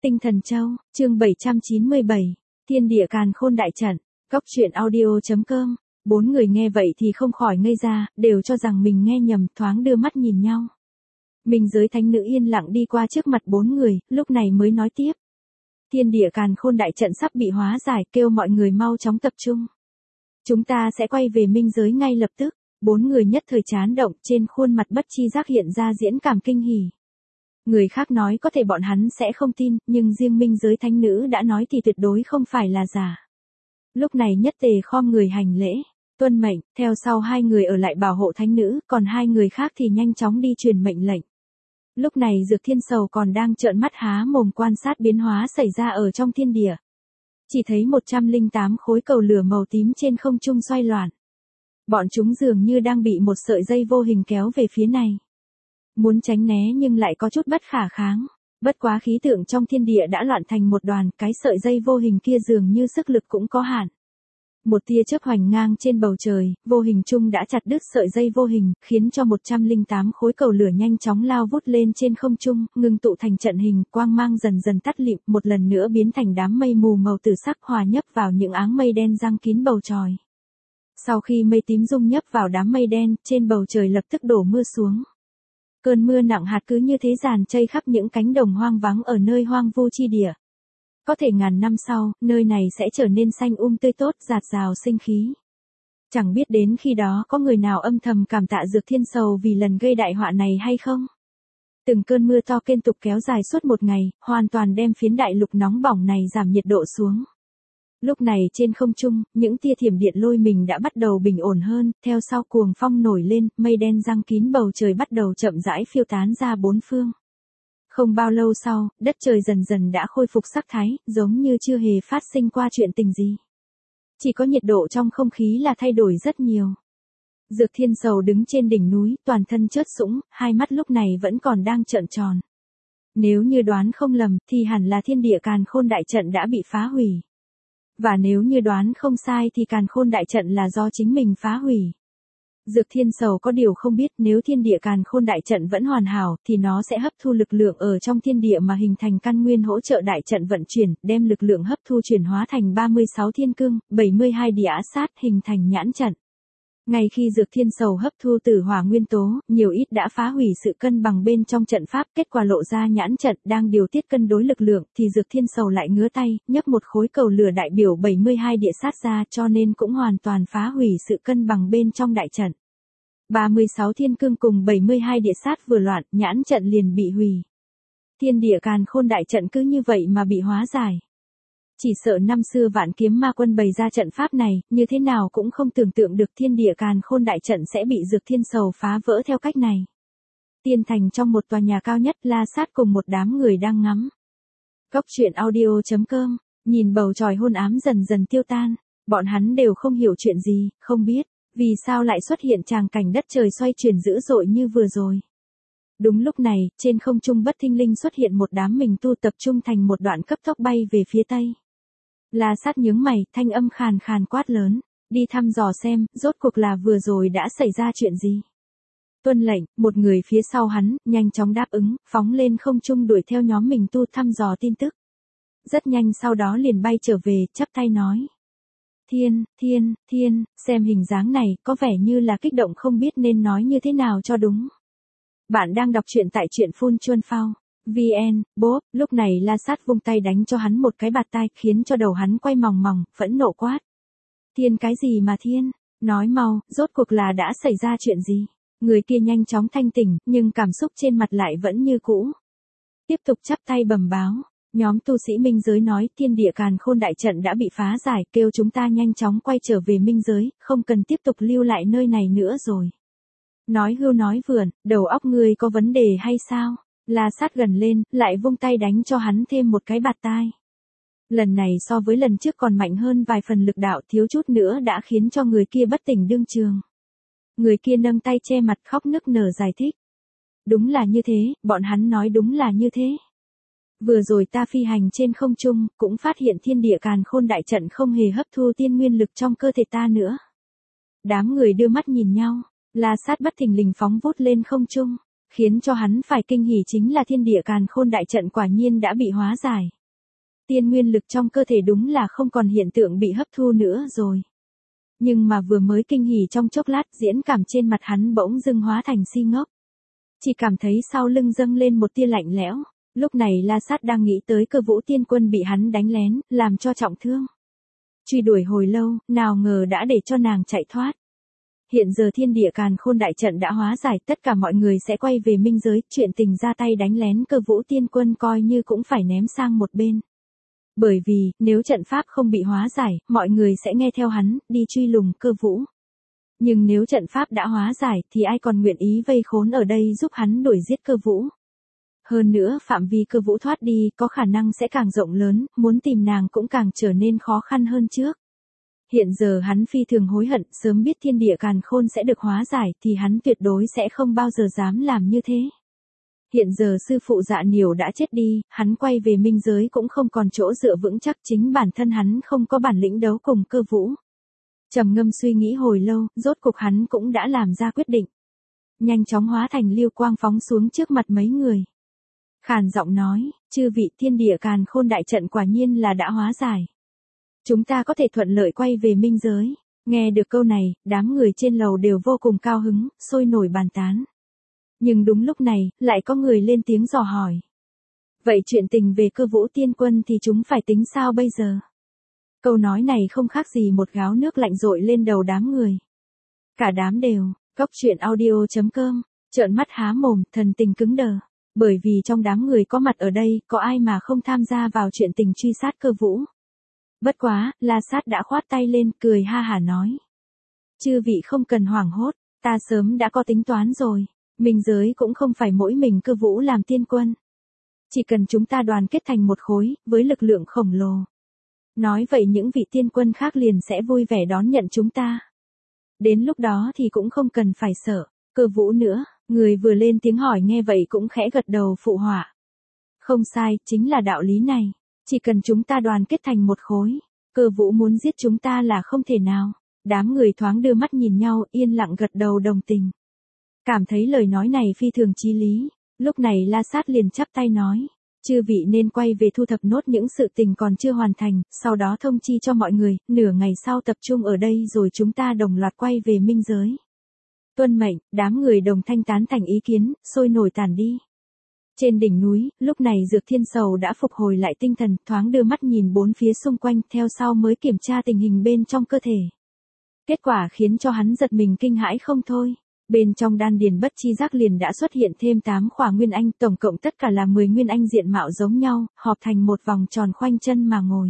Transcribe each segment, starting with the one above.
Tinh Thần Châu, chương 797, Thiên Địa Càn Khôn Đại Trận, Cốc truyện audio.com. Bốn người nghe vậy thì không khỏi ngây ra, đều cho rằng mình nghe nhầm, thoáng đưa mắt nhìn nhau. Minh giới thánh nữ yên lặng đi qua trước mặt bốn người, lúc này mới nói tiếp. Thiên Địa Càn Khôn Đại Trận sắp bị hóa giải, kêu mọi người mau chóng tập trung. Chúng ta sẽ quay về minh giới ngay lập tức. Bốn người nhất thời chán động, trên khuôn mặt bất chi giác hiện ra diễn cảm kinh hỉ. Người khác nói có thể bọn hắn sẽ không tin, nhưng riêng minh giới thánh nữ đã nói thì tuyệt đối không phải là giả. Lúc này nhất tề khom người hành lễ, tuân mệnh, theo sau hai người ở lại bảo hộ thánh nữ, còn hai người khác thì nhanh chóng đi truyền mệnh lệnh. Lúc này Dược Thiên Sầu còn đang trợn mắt há mồm quan sát biến hóa xảy ra ở trong thiên địa. Chỉ thấy 108 khối cầu lửa màu tím trên không trung xoay loạn. Bọn chúng dường như đang bị một sợi dây vô hình kéo về phía này. Muốn tránh né nhưng lại có chút bất khả kháng. Bất quá khí tượng trong thiên địa đã loạn thành một đoàn, cái sợi dây vô hình kia dường như sức lực cũng có hạn. Một tia chớp hoành ngang trên bầu trời, vô hình trung đã chặt đứt sợi dây vô hình, khiến cho 108 khối cầu lửa nhanh chóng lao vút lên trên không trung, ngưng tụ thành trận hình, quang mang dần dần tắt lịm, một lần nữa biến thành đám mây mù màu tử sắc hòa nhấp vào những áng mây đen giăng kín bầu trời. Sau khi mây tím dung nhấp vào đám mây đen, trên bầu trời lập tức đổ mưa xuống. Cơn mưa nặng hạt cứ như thế dàn chây khắp những cánh đồng hoang vắng ở nơi hoang vu chi địa. Có thể ngàn năm sau, nơi này sẽ trở nên xanh tươi tốt, rạt rào sinh khí. Chẳng biết đến khi đó có người nào âm thầm cảm tạ Dược Thiên Sầu vì lần gây đại họa này hay không? Từng cơn mưa to liên tục kéo dài suốt một ngày, hoàn toàn đem phiến đại lục nóng bỏng này giảm nhiệt độ xuống. Lúc này trên không trung, những tia thiểm điện lôi mình đã bắt đầu bình ổn hơn, theo sau cuồng phong nổi lên, mây đen giăng kín bầu trời bắt đầu chậm rãi phiêu tán ra bốn phương. Không bao lâu sau, đất trời dần dần đã khôi phục sắc thái, giống như chưa hề phát sinh qua chuyện tình gì. Chỉ có nhiệt độ trong không khí là thay đổi rất nhiều. Dược Thiên Sầu đứng trên đỉnh núi, toàn thân chớt sũng, hai mắt lúc này vẫn còn đang trợn tròn. Nếu như đoán không lầm, thì hẳn là Thiên Địa Càn Khôn Đại Trận đã bị phá hủy. Và nếu như đoán không sai thì Càn Khôn Đại Trận là do chính mình phá hủy. Dược Thiên Sầu có điều không biết, nếu Thiên Địa Càn Khôn Đại Trận vẫn hoàn hảo, thì nó sẽ hấp thu lực lượng ở trong thiên địa mà hình thành căn nguyên hỗ trợ đại trận vận chuyển, đem lực lượng hấp thu chuyển hóa thành 36 thiên cương, 72 địa á sát, hình thành nhãn trận. Ngay khi Dược Thiên Sầu hấp thu tử hỏa nguyên tố, nhiều ít đã phá hủy sự cân bằng bên trong trận pháp, kết quả lộ ra nhãn trận đang điều tiết cân đối lực lượng, thì Dược Thiên Sầu lại ngứa tay, nhấc một khối cầu lửa đại biểu 72 địa sát ra, cho nên cũng hoàn toàn phá hủy sự cân bằng bên trong đại trận. 36 thiên cương cùng 72 địa sát vừa loạn, nhãn trận liền bị hủy. Thiên Địa Càn Khôn Đại Trận cứ như vậy mà bị hóa giải. Chỉ sợ năm xưa Vạn Kiếm Ma Quân bày ra trận pháp này, như thế nào cũng không tưởng tượng được Thiên Địa Càn Khôn Đại Trận sẽ bị Dược Thiên Sầu phá vỡ theo cách này. Tiên thành trong một tòa nhà cao nhất, La Sát cùng một đám người đang ngắm. Cốc truyện audio.com, nhìn bầu trời hôn ám dần dần tiêu tan, bọn hắn đều không hiểu chuyện gì, không biết vì sao lại xuất hiện tràng cảnh đất trời xoay chuyển dữ dội như vừa rồi. Đúng lúc này, trên không trung bất thình lình xuất hiện một đám mình tu tập trung thành một đoạn cấp tốc bay về phía tây. La Sát nhướng mày, thanh âm khàn khàn quát lớn, đi thăm dò xem, rốt cuộc là vừa rồi đã xảy ra chuyện gì. Tuân lệnh, một người phía sau hắn, nhanh chóng đáp ứng, phóng lên không trung đuổi theo nhóm mình tu thăm dò tin tức. Rất nhanh sau đó liền bay trở về, chắp tay nói. Thiên, xem hình dáng này, có vẻ như là kích động không biết nên nói như thế nào cho đúng. Bạn đang đọc truyện tại truyện Phun Chuân Phao. VN, bốp, lúc này La Sát vung tay đánh cho hắn một cái bạt tai, khiến cho đầu hắn quay mòng mòng, phẫn nộ quát. Thiên cái gì mà thiên, nói mau, rốt cuộc là đã xảy ra chuyện gì? Người kia nhanh chóng thanh tỉnh, nhưng cảm xúc trên mặt lại vẫn như cũ. Tiếp tục chắp tay bẩm báo, nhóm tu sĩ minh giới nói Thiên Địa Càn Khôn Đại Trận đã bị phá giải, kêu chúng ta nhanh chóng quay trở về minh giới, không cần tiếp tục lưu lại nơi này nữa rồi. Nói hưu nói vượn, đầu óc ngươi có vấn đề hay sao? La Sát gần lên, lại vung tay đánh cho hắn thêm một cái bạt tai. Lần này so với lần trước còn mạnh hơn vài phần lực đạo, thiếu chút nữa đã khiến cho người kia bất tỉnh đương trường. Người kia nâng tay che mặt khóc nức nở giải thích. Đúng là như thế, bọn hắn nói đúng là như thế. Vừa rồi ta phi hành trên không trung, cũng phát hiện Thiên Địa Càn Khôn Đại Trận không hề hấp thu tiên nguyên lực trong cơ thể ta nữa. Đám người đưa mắt nhìn nhau, La Sát bất thình lình phóng vút lên không trung. Khiến cho hắn phải kinh hỉ chính là thiên địa càn khôn đại trận quả nhiên đã bị hóa giải. Tiên nguyên lực trong cơ thể đúng là không còn hiện tượng bị hấp thu nữa rồi. Nhưng mà vừa mới kinh hỉ trong chốc lát, diễn cảm trên mặt hắn bỗng dưng hóa thành si ngốc. Chỉ cảm thấy sau lưng dâng lên một tia lạnh lẽo. Lúc này La Sát đang nghĩ tới Cơ Vũ Tiên Quân bị hắn đánh lén, làm cho trọng thương. Truy đuổi hồi lâu, nào ngờ đã để cho nàng chạy thoát. Hiện giờ thiên địa càn khôn đại trận đã hóa giải, tất cả mọi người sẽ quay về minh giới, chuyện tình ra tay đánh lén Cơ Vũ Tiên Quân coi như cũng phải ném sang một bên. Bởi vì, nếu trận pháp không bị hóa giải, mọi người sẽ nghe theo hắn, đi truy lùng Cơ Vũ. Nhưng nếu trận pháp đã hóa giải, thì ai còn nguyện ý vây khốn ở đây giúp hắn đuổi giết Cơ Vũ. Hơn nữa, phạm vi Cơ Vũ thoát đi, có khả năng sẽ càng rộng lớn, muốn tìm nàng cũng càng trở nên khó khăn hơn trước. Hiện giờ hắn phi thường hối hận, sớm biết thiên địa càn khôn sẽ được hóa giải, thì hắn tuyệt đối sẽ không bao giờ dám làm như thế. Hiện giờ sư phụ Dạ Niểu đã chết đi, hắn quay về minh giới cũng không còn chỗ dựa vững chắc, chính bản thân hắn không có bản lĩnh đấu cùng Cơ Vũ. Trầm ngâm suy nghĩ hồi lâu, rốt cục hắn cũng đã làm ra quyết định. Nhanh chóng hóa thành lưu quang phóng xuống trước mặt mấy người. Khàn giọng nói, chư vị, thiên địa càn khôn đại trận quả nhiên là đã hóa giải. Chúng ta có thể thuận lợi quay về minh giới. Nghe được câu này, đám người trên lầu đều vô cùng cao hứng, sôi nổi bàn tán. Nhưng đúng lúc này, lại có người lên tiếng dò hỏi. Vậy chuyện tình về Cơ Vũ Tiên Quân thì chúng phải tính sao bây giờ? Câu nói này không khác gì một gáo nước lạnh dội lên đầu đám người. Cả đám đều, coctruyện.audio.com, trợn mắt há mồm, thần tình cứng đờ. Bởi vì trong đám người có mặt ở đây, có ai mà không tham gia vào chuyện tình truy sát Cơ Vũ. Bất quá, La Sát đã khoát tay lên, cười ha hả nói. Chư vị không cần hoảng hốt, ta sớm đã có tính toán rồi. Minh giới cũng không phải mỗi mình Cơ Vũ làm tiên quân. Chỉ cần chúng ta đoàn kết thành một khối, với lực lượng khổng lồ. Nói vậy những vị tiên quân khác liền sẽ vui vẻ đón nhận chúng ta. Đến lúc đó thì cũng không cần phải sợ Cơ Vũ nữa. Người vừa lên tiếng hỏi nghe vậy cũng khẽ gật đầu phụ họa. Không sai, chính là đạo lý này. Chỉ cần chúng ta đoàn kết thành một khối, Cơ Vũ muốn giết chúng ta là không thể nào. Đám người thoáng đưa mắt nhìn nhau, yên lặng gật đầu đồng tình. Cảm thấy lời nói này phi thường chí lý. Lúc này La Sát liền chắp tay nói. Chư vị nên quay về thu thập nốt những sự tình còn chưa hoàn thành, sau đó thông chi cho mọi người, nửa ngày sau tập trung ở đây rồi chúng ta đồng loạt quay về minh giới. Tuân mệnh, đám người đồng thanh tán thành ý kiến, sôi nổi tản đi. Trên đỉnh núi, lúc này Dược Thiên Sầu đã phục hồi lại tinh thần, thoáng đưa mắt nhìn bốn phía xung quanh, theo sau mới kiểm tra tình hình bên trong cơ thể. Kết quả khiến cho hắn giật mình kinh hãi không thôi. Bên trong đan điền bất chi giác liền đã xuất hiện thêm 8 khỏa nguyên anh, tổng cộng tất cả là 10 nguyên anh diện mạo giống nhau, họp thành một vòng tròn khoanh chân mà ngồi.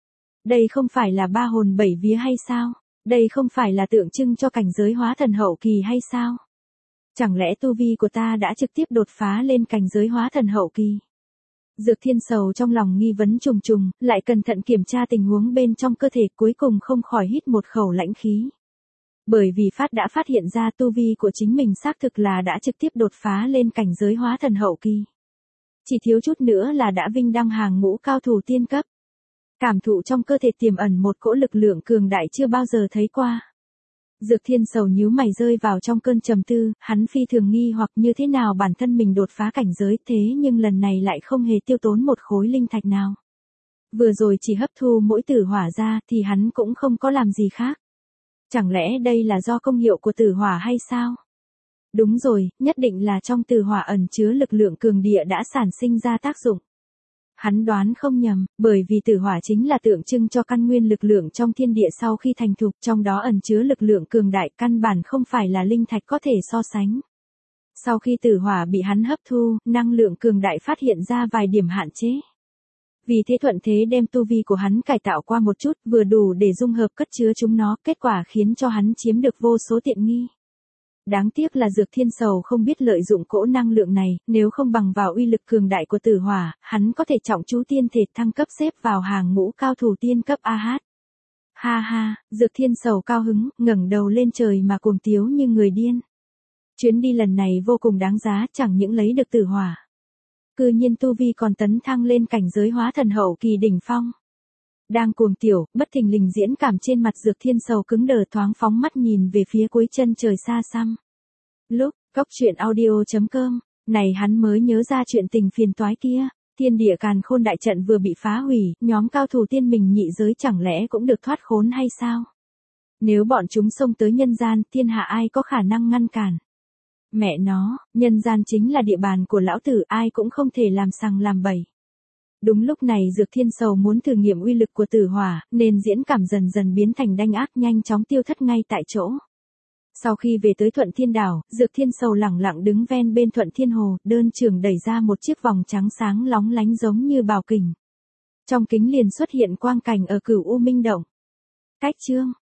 Đây không phải là ba hồn bảy vía hay sao? Đây không phải là tượng trưng cho cảnh giới hóa thần hậu kỳ hay sao? Chẳng lẽ tu vi của ta đã trực tiếp đột phá lên cảnh giới hóa thần hậu kỳ? Dược Thiên Sầu trong lòng nghi vấn trùng trùng, lại cẩn thận kiểm tra tình huống bên trong cơ thể, cuối cùng không khỏi hít một khẩu lãnh khí. Bởi vì đã phát hiện ra tu vi của chính mình xác thực là đã trực tiếp đột phá lên cảnh giới hóa thần hậu kỳ. Chỉ thiếu chút nữa là đã vinh đăng hàng ngũ cao thủ tiên cấp. Cảm thụ trong cơ thể tiềm ẩn một cỗ lực lượng cường đại chưa bao giờ thấy qua. Dược Thiên Sầu nhíu mày rơi vào trong cơn trầm tư, hắn phi thường nghi hoặc như thế nào bản thân mình đột phá cảnh giới thế nhưng lần này lại không hề tiêu tốn một khối linh thạch nào. Vừa rồi chỉ hấp thu mỗi tử hỏa ra thì hắn cũng không có làm gì khác. Chẳng lẽ đây là do công hiệu của tử hỏa hay sao? Đúng rồi, nhất định là trong tử hỏa ẩn chứa lực lượng cường địa đã sản sinh ra tác dụng. Hắn đoán không nhầm, bởi vì tử hỏa chính là tượng trưng cho căn nguyên lực lượng trong thiên địa sau khi thành thục, trong đó ẩn chứa lực lượng cường đại, căn bản không phải là linh thạch có thể so sánh. Sau khi tử hỏa bị hắn hấp thu, năng lượng cường đại phát hiện ra vài điểm hạn chế. Vì thế thuận thế đem tu vi của hắn cải tạo qua một chút, vừa đủ để dung hợp cất chứa chúng nó, kết quả khiến cho hắn chiếm được vô số tiện nghi. Đáng tiếc là Dược Thiên Sầu không biết lợi dụng cỗ năng lượng này, nếu không bằng vào uy lực cường đại của tử hỏa, hắn có thể trọng chú tiên thể thăng cấp xếp vào hàng ngũ cao thủ tiên cấp AH. Ha ha, Dược Thiên Sầu cao hứng, ngẩng đầu lên trời mà cuồng tiếu như người điên. Chuyến đi lần này vô cùng đáng giá, chẳng những lấy được tử hỏa. Cư nhiên tu vi còn tấn thăng lên cảnh giới hóa thần hậu kỳ đỉnh phong. Đang cuồng tiểu, bất thình lình diễn cảm trên mặt Dược Thiên Sầu cứng đờ, thoáng phóng mắt nhìn về phía cuối chân trời xa xăm. Lúc, coctruyện.audio.com, Này hắn mới nhớ ra chuyện tình phiền toái kia. Thiên địa càn khôn đại trận vừa bị phá hủy, nhóm cao thủ tiên mình nhị giới chẳng lẽ cũng được thoát khốn hay sao? Nếu bọn chúng xông tới nhân gian, thiên hạ ai có khả năng ngăn cản? Mẹ nó, nhân gian chính là địa bàn của lão tử, ai cũng không thể làm sằng làm bậy. Đúng lúc này Dược Thiên Sầu muốn thử nghiệm uy lực của tử hỏa, nên diễn cảm dần dần biến thành đanh ác, nhanh chóng tiêu thất ngay tại chỗ. Sau khi về tới Thuận Thiên Đảo, Dược Thiên Sầu lẳng lặng đứng ven bên Thuận Thiên Hồ, đơn trường đẩy ra một chiếc vòng trắng sáng lóng lánh giống như bảo kình. Trong kính liền xuất hiện quang cảnh ở Cửu U Minh Động. Cách chương